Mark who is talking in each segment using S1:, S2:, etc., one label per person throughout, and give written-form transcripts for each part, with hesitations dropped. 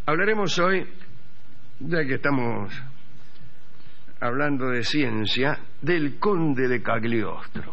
S1: Hablaremos hoy, ya que estamos hablando de ciencia, del conde de Cagliostro.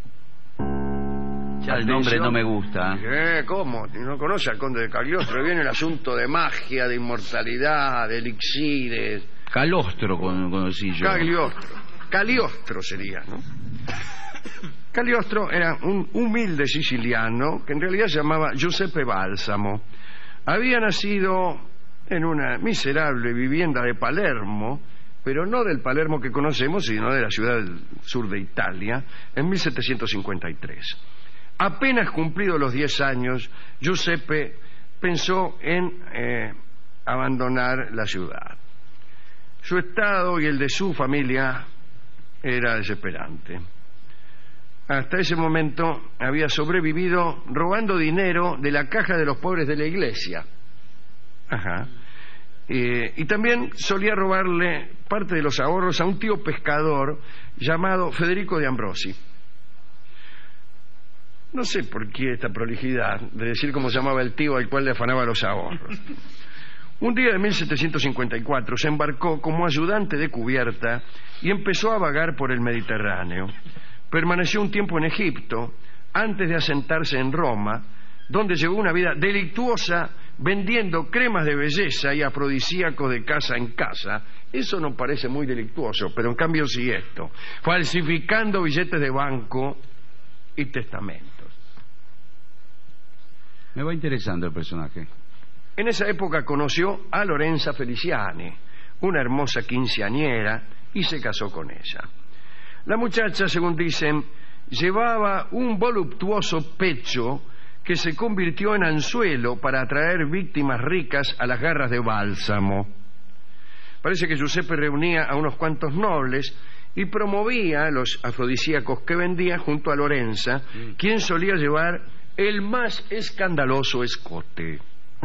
S2: Ya el nombre no me gusta.
S1: ¿Cómo? ¿No conoce al conde de Cagliostro? Viene el asunto de magia, de inmortalidad, de elixires.
S2: Calostro conocí yo.
S1: Cagliostro sería, ¿no? Cagliostro era un humilde siciliano que en realidad se llamaba Giuseppe Balsamo. Había nacido en una miserable vivienda de Palermo, pero no del Palermo que conocemos, sino de la ciudad del sur de Italia, en 1753. Apenas cumplidos los 10 años, Giuseppe pensó en abandonar la ciudad. Su estado y el de su familia era desesperante. Hasta ese momento había sobrevivido robando dinero de la caja de los pobres de la iglesia. Ajá. Y también solía robarle parte de los ahorros a un tío pescador llamado Federico de Ambrosi. No sé por qué esta prolijidad de decir cómo se llamaba el tío al cual le afanaba los ahorros. Un día de 1754 se embarcó como ayudante de cubierta y empezó a vagar por el Mediterráneo. Permaneció un tiempo en Egipto antes de asentarse en Roma, donde llevó una vida delictuosa vendiendo cremas de belleza y afrodisíacos de casa en casa. Eso no parece muy delictuoso, pero en cambio sí esto. Falsificando billetes de banco y testamentos.
S2: Me va interesando el personaje.
S1: En esa época conoció a Lorenza Feliciani, una hermosa quinceañera, y se casó con ella. La muchacha, según dicen, llevaba un voluptuoso pecho que se convirtió en anzuelo para atraer víctimas ricas a las garras de Balsamo. Parece que Giuseppe reunía a unos cuantos nobles y promovía los afrodisíacos que vendía junto a Lorenza, quien solía llevar el más escandaloso escote.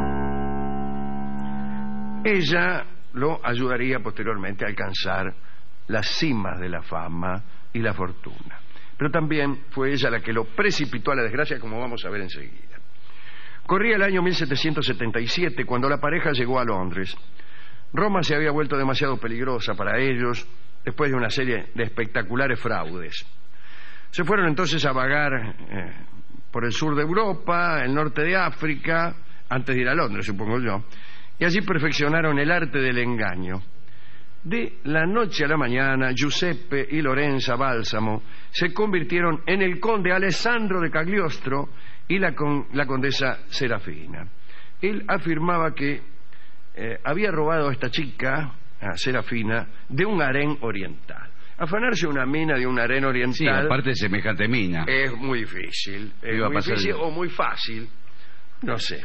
S1: Ella lo ayudaría posteriormente a alcanzar las cimas de la fama y la fortuna. Pero también fue ella la que lo precipitó a la desgracia, como vamos a ver enseguida. Corría el año 1777 cuando la pareja llegó a Londres. Roma se había vuelto demasiado peligrosa para ellos después de una serie de espectaculares fraudes. Se fueron entonces a vagar por el sur de Europa, el norte de África, antes de ir a Londres, supongo yo, y allí perfeccionaron el arte del engaño. De la noche a la mañana, Giuseppe y Lorenza Balsamo se convirtieron en el conde Alessandro de Cagliostro y la condesa Serafina. Él afirmaba que había robado a esta chica, a Serafina, de un harén oriental. Afanarse una mina de un harén oriental...
S2: Sí, aparte de semejante mina.
S1: Es muy difícil. Es muy difícil o muy fácil. No sé.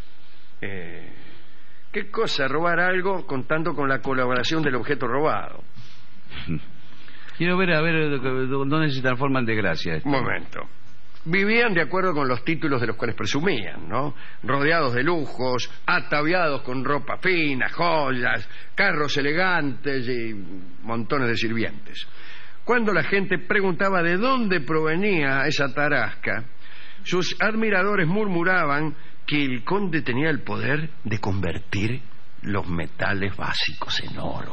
S1: ¿Qué cosa robar algo contando con la colaboración del objeto robado?
S2: Quiero ver, a ver, dónde se transforma en desgracia.
S1: Un momento. Vivían de acuerdo con los títulos de los cuales presumían, ¿no? Rodeados de lujos, ataviados con ropa fina, joyas, carros elegantes y montones de sirvientes. Cuando la gente preguntaba de dónde provenía esa tarasca, sus admiradores murmuraban que el conde tenía el poder de convertir los metales básicos en oro.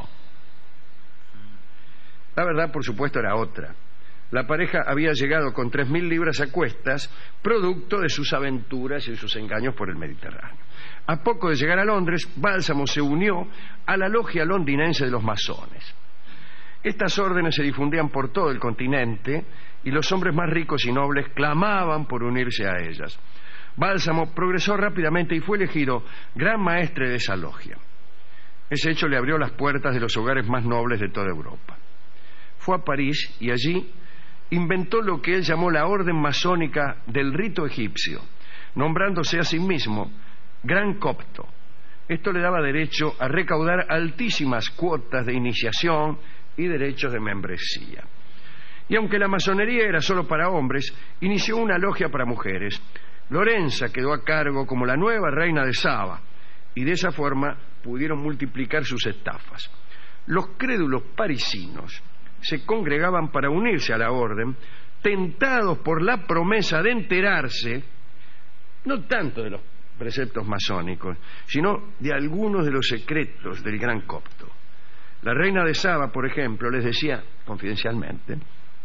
S1: La verdad, por supuesto, era otra. La pareja había llegado con 3.000 libras a cuestas, producto de sus aventuras y de sus engaños por el Mediterráneo. A poco de llegar a Londres, Balsamo se unió a la logia londinense de los masones. Estas órdenes se difundían por todo el continente y los hombres más ricos y nobles clamaban por unirse a ellas. Balsamo progresó rápidamente y fue elegido gran maestre de esa logia. Ese hecho le abrió las puertas de los hogares más nobles de toda Europa. Fue a París y allí inventó lo que él llamó la orden masónica del rito egipcio, nombrándose a sí mismo Gran Copto. Esto le daba derecho a recaudar altísimas cuotas de iniciación y derechos de membresía. Y aunque la masonería era solo para hombres, inició una logia para mujeres. Lorenza quedó a cargo como la nueva reina de Saba, y de esa forma pudieron multiplicar sus estafas. Los crédulos parisinos se congregaban para unirse a la orden, tentados por la promesa de enterarse, no tanto de los preceptos masónicos, sino de algunos de los secretos del gran copto. La reina de Saba, por ejemplo, les decía confidencialmente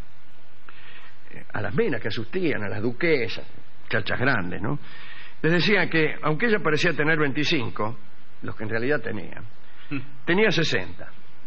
S1: a las minas que asistían, a las duquesas, chachas grandes, ¿no? Les decía que, aunque ella parecía tener 25, los que en realidad tenía 60.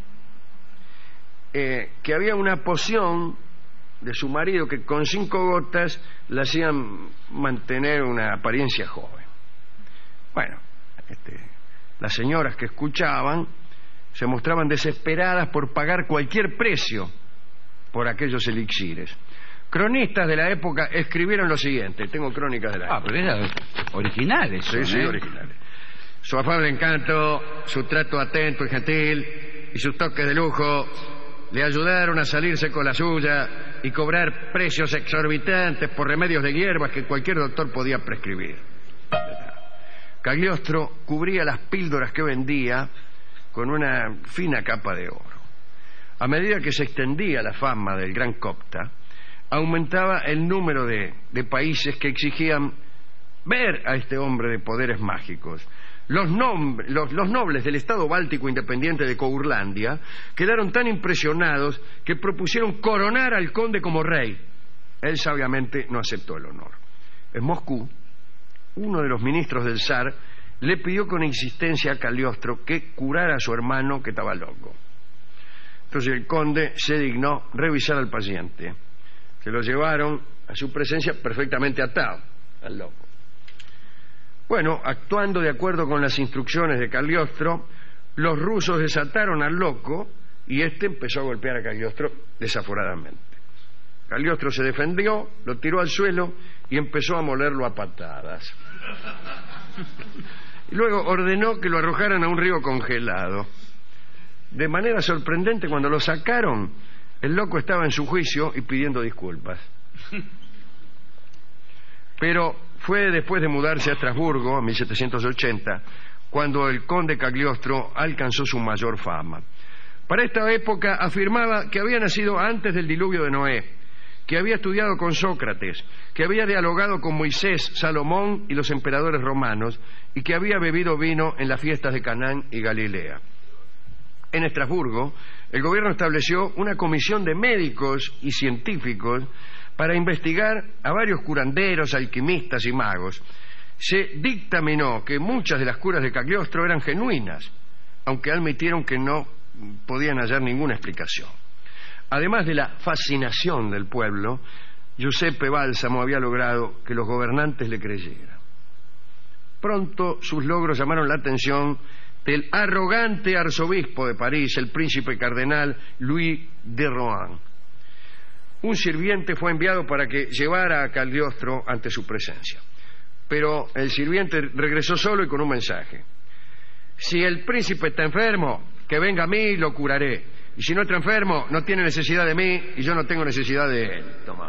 S1: Que había una poción de su marido que con 5 gotas le hacían mantener una apariencia joven. Bueno, las señoras que escuchaban se mostraban desesperadas por pagar cualquier precio por aquellos elixires. Cronistas de la época escribieron lo siguiente. Tengo crónicas de la época.
S2: Pero eran originales.
S1: Sí, originales. Su afable encanto, su trato atento y gentil y sus toques de lujo le ayudaron a salirse con la suya y cobrar precios exorbitantes por remedios de hierbas que cualquier doctor podía prescribir. Cagliostro cubría las píldoras que vendía con una fina capa de oro. A medida que se extendía la fama del gran copta, aumentaba el número de países que exigían ver a este hombre de poderes mágicos. Los nobles del estado báltico independiente de Courlandia quedaron tan impresionados que propusieron coronar al conde como rey. Él sabiamente no aceptó el honor. En Moscú, uno de los ministros del zar le pidió con insistencia a Cagliostro que curara a su hermano que estaba loco. Entonces el conde se dignó revisar al paciente. Se lo llevaron a su presencia perfectamente atado al loco. Bueno, actuando de acuerdo con las instrucciones de Cagliostro, los rusos desataron al loco y este empezó a golpear a Cagliostro desaforadamente. Cagliostro se defendió, lo tiró al suelo y empezó a molerlo a patadas. Y luego ordenó que lo arrojaran a un río congelado. De manera sorprendente, cuando lo sacaron, el loco estaba en su juicio y pidiendo disculpas. Pero fue después de mudarse a Estrasburgo, en 1780, cuando el conde Cagliostro alcanzó su mayor fama. Para esta época afirmaba que había nacido antes del diluvio de Noé, que había estudiado con Sócrates, que había dialogado con Moisés, Salomón y los emperadores romanos, y que había bebido vino en las fiestas de Canaán y Galilea. En Estrasburgo, el gobierno estableció una comisión de médicos y científicos para investigar a varios curanderos, alquimistas y magos. Se dictaminó que muchas de las curas de Cagliostro eran genuinas, aunque admitieron que no podían hallar ninguna explicación. Además de la fascinación del pueblo, Giuseppe Balsamo había logrado que los gobernantes le creyeran. Pronto sus logros llamaron la atención del arrogante arzobispo de París, el príncipe cardenal Louis de Rohan. Un sirviente fue enviado para que llevara a Cagliostro ante su presencia. Pero el sirviente regresó solo y con un mensaje. Si el príncipe está enfermo, que venga a mí y lo curaré. Y si no está enfermo, no tiene necesidad de mí y yo no tengo necesidad de él. Toma.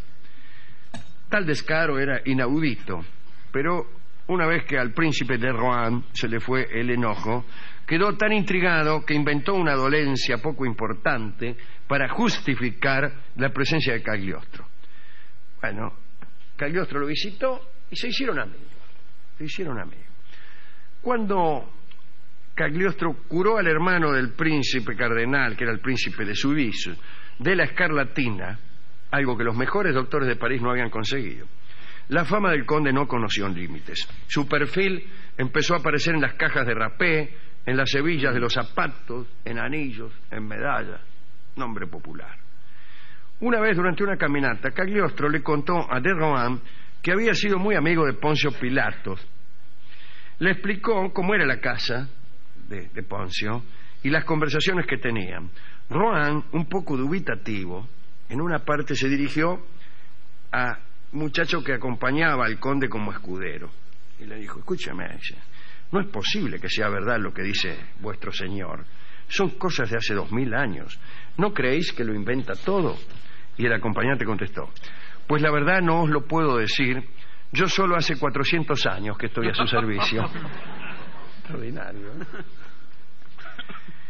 S1: Tal descaro era inaudito, pero una vez que al príncipe de Rohan se le fue el enojo, quedó tan intrigado que inventó una dolencia poco importante para justificar la presencia de Cagliostro. Bueno, Cagliostro lo visitó y se hicieron amigos. Cuando Cagliostro curó al hermano del príncipe cardenal, que era el príncipe de Soubise, de la escarlatina, algo que los mejores doctores de París no habían conseguido, la fama del conde no conoció límites. Su perfil empezó a aparecer en las cajas de rapé, en las hebillas de los zapatos, en anillos, en medallas. Nombre popular. Una vez durante una caminata, Cagliostro le contó a de Rohan que había sido muy amigo de Poncio Pilatos. Le explicó cómo era la casa de Poncio y las conversaciones que tenían. Rohan, un poco dubitativo, en una parte se dirigió a un muchacho que acompañaba al conde como escudero y le dijo: escúchame, no es posible que sea verdad lo que dice vuestro señor. Son cosas de hace 2000 años. ¿No creéis que lo inventa todo? Y el acompañante contestó: pues la verdad no os lo puedo decir. Yo solo hace 400 años que estoy a su servicio. Extraordinario, ¿eh?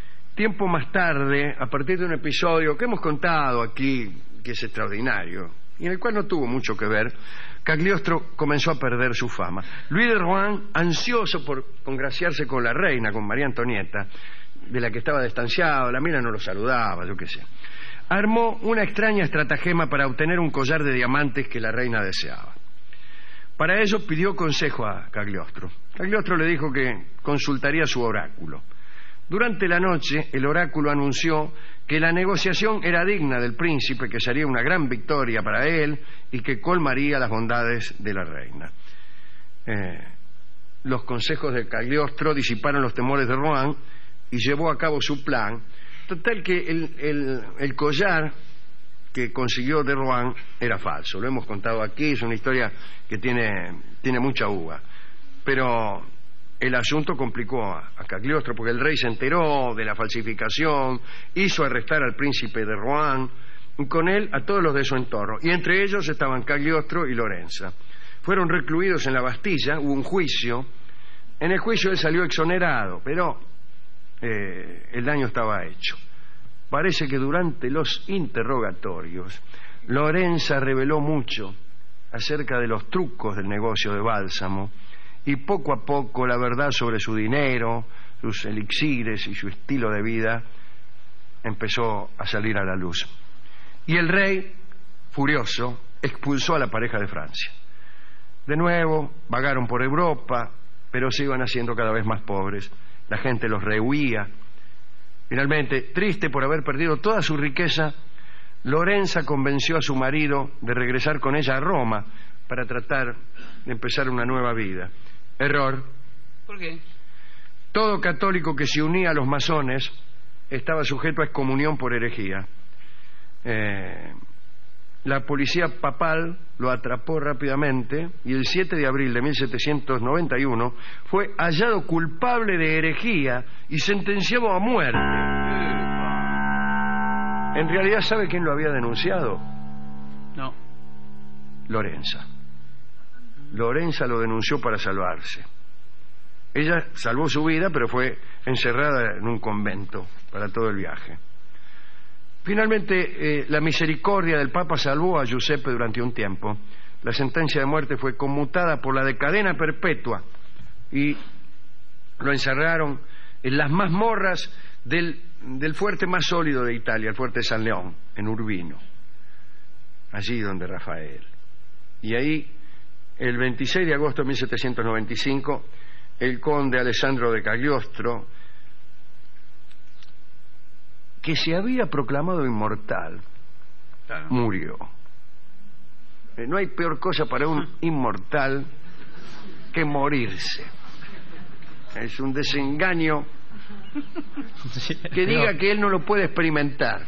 S1: Tiempo más tarde, a partir de un episodio que hemos contado aquí, que es extraordinario, y en el cual no tuvo mucho que ver, Cagliostro comenzó a perder su fama. Luis de Rohan, ansioso por congraciarse con la reina, con María Antonieta, de la que estaba distanciado, la mina no lo saludaba, yo qué sé, armó una extraña estratagema para obtener un collar de diamantes que la reina deseaba. Para ello pidió consejo a Cagliostro. Cagliostro le dijo que consultaría su oráculo. Durante la noche, el oráculo anunció que la negociación era digna del príncipe, que sería una gran victoria para él y que colmaría las bondades de la reina. Los consejos de Cagliostro disiparon los temores de Rohan y llevó a cabo su plan. Total que el collar que consiguió de Rohan era falso. Lo hemos contado aquí, es una historia que tiene mucha uva. Pero el asunto complicó a Cagliostro, porque el rey se enteró de la falsificación, hizo arrestar al príncipe de Rohan, y con él a todos los de su entorno. Y entre ellos estaban Cagliostro y Lorenza. Fueron recluidos en la Bastilla, hubo un juicio. En el juicio él salió exonerado, pero el daño estaba hecho. Parece que durante los interrogatorios Lorenza reveló mucho acerca de los trucos del negocio de Bálsamo, y poco a poco la verdad sobre su dinero, sus elixires y su estilo de vida empezó a salir a la luz. Y el rey, furioso, expulsó a la pareja de Francia. De nuevo vagaron por Europa, pero se iban haciendo cada vez más pobres. La gente los rehuía. Finalmente, triste por haber perdido toda su riqueza, Lorenza convenció a su marido de regresar con ella a Roma para tratar de empezar una nueva vida. Error.
S2: ¿Por qué?
S1: Todo católico que se unía a los masones estaba sujeto a excomunión por herejía. La policía papal lo atrapó rápidamente y el 7 de abril de 1791 fue hallado culpable de herejía y sentenciado a muerte. En realidad, ¿sabe quién lo había denunciado?
S2: No.
S1: Lorenza. Lorenza lo denunció para salvarse. Ella salvó su vida, pero fue encerrada en un convento para todo el viaje. Finalmente, la misericordia del Papa salvó a Giuseppe durante un tiempo. La sentencia de muerte fue conmutada por la de cadena perpetua y lo encerraron en las mazmorras del fuerte más sólido de Italia, el fuerte de San León, en Urbino, allí donde Rafael. Y ahí, el 26 de agosto de 1795, el conde Alessandro de Cagliostro, que se había proclamado inmortal, claro, murió. No hay peor cosa para un inmortal que morirse. Es un desengaño que diga que él no lo puede experimentar,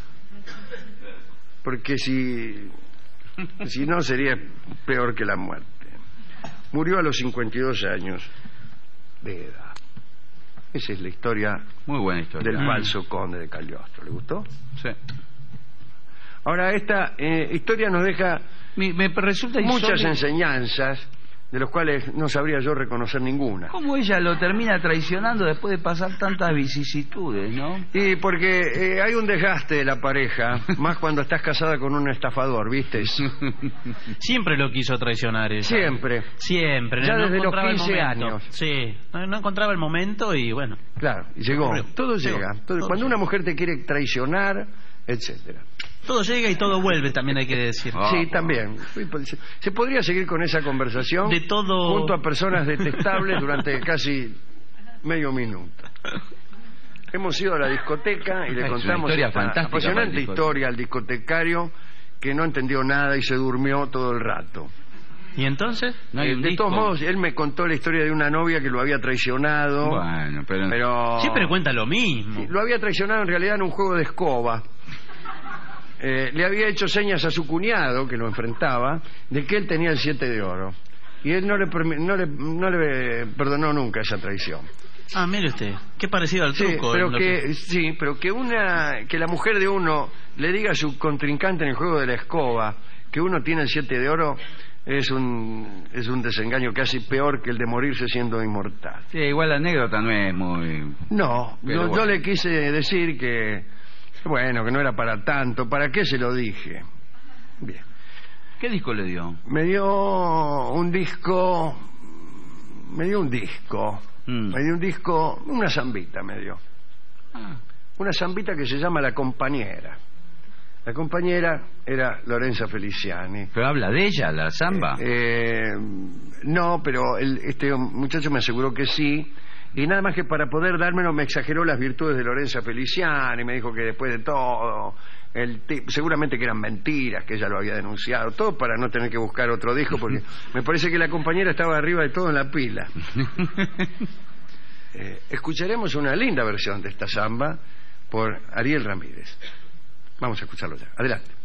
S1: porque si no sería peor que la muerte. Murió a los 52 años de edad. Esa es la historia,
S2: muy buena historia,
S1: del falso conde de Cagliostro. ¿Le gustó?
S2: Sí.
S1: Ahora, esta historia nos deja
S2: me resulta
S1: muchas enseñanzas, de los cuales no sabría yo reconocer ninguna.
S2: ¿Cómo ella lo termina traicionando después de pasar tantas vicisitudes, no?
S1: Y porque hay un desgaste de la pareja, más cuando estás casada con un estafador, ¿viste?
S3: Siempre lo quiso traicionar ella. Siempre.
S1: Ya
S3: no
S1: desde los
S3: encontraba
S1: 15 años.
S3: Sí, no encontraba el momento y bueno.
S1: Claro, y llegó. Todo llega. Cuando una mujer te quiere traicionar, etcétera.
S3: Todo llega y todo vuelve, también hay que decir.
S1: Sí, también. Se podría seguir con esa conversación
S3: de todo
S1: junto a personas detestables durante casi medio minuto. Hemos ido a la discoteca y le contamos esta apasionante historia al discotecario, que no entendió nada y se durmió todo el rato.
S3: ¿Y entonces?
S2: No hay un
S1: de
S2: disco.
S1: todos modos, él me contó la historia de una novia que lo había traicionado.
S2: Bueno, pero...
S3: Siempre cuenta lo mismo.
S1: Lo había traicionado en realidad en un juego de escoba. Le había hecho señas a su cuñado, que lo enfrentaba, de que él tenía el 7 de oro. Y él no le perdonó nunca esa traición.
S3: Ah, mire usted, qué parecido al truco.
S1: Pero que la mujer de uno le diga a su contrincante en el juego de la escoba que uno tiene el 7 de oro es un desengaño casi peor que el de morirse siendo inmortal.
S2: Sí, igual la anécdota no es muy...
S1: No, yo le quise decir que, bueno, que no era para tanto. ¿Para qué se lo dije? Bien.
S2: ¿Qué disco le dio?
S1: Me dio un disco, una zambita me dio. Una zambita que se llama La Compañera. La compañera era Lorenza Feliciani.
S2: ¿Pero habla de ella, la zamba?
S1: No, pero este muchacho me aseguró que sí. Y nada más que para poder dármelo me exageró las virtudes de Lorenza Feliciani. Me dijo que después de todo, seguramente que eran mentiras, que ella lo había denunciado. Todo para no tener que buscar otro disco, porque me parece que La Compañera estaba arriba de todo en la pila. Escucharemos una linda versión de esta samba por Ariel Ramírez. Vamos a escucharlo ya. Adelante.